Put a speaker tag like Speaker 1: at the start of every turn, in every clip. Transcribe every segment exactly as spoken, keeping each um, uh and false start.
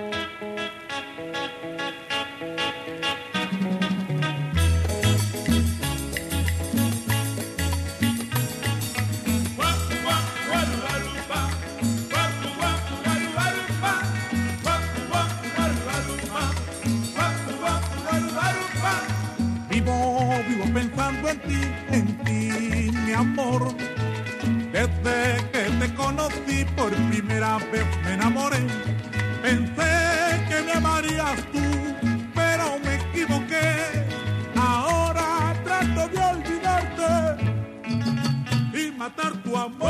Speaker 1: Vivo, vivo pensando en ti, en ti, mi amor. Desde que te conocí por primera vez me enamoré. Pensé que me amarías tú, pero me equivoqué. Ahora trato de olvidarte y matar tu amor.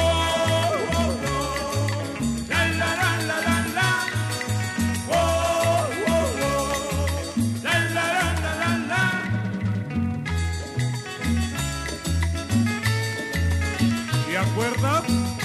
Speaker 1: La, la, la, la, la, la. Oh, oh, oh. La, la, la, la, la, la. ¿Te acuerdas?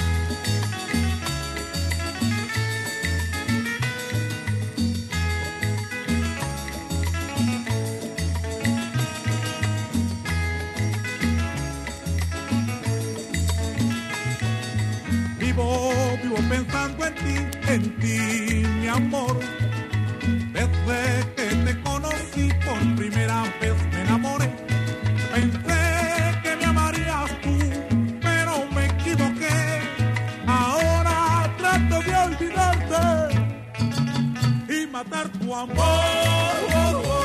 Speaker 1: Vivo, vivo pensando en ti, en ti, mi amor. Desde que te conocí por primera vez me enamoré. Pensé que me amarías tú, pero me equivoqué. Ahora trato de olvidarte y matar tu amor.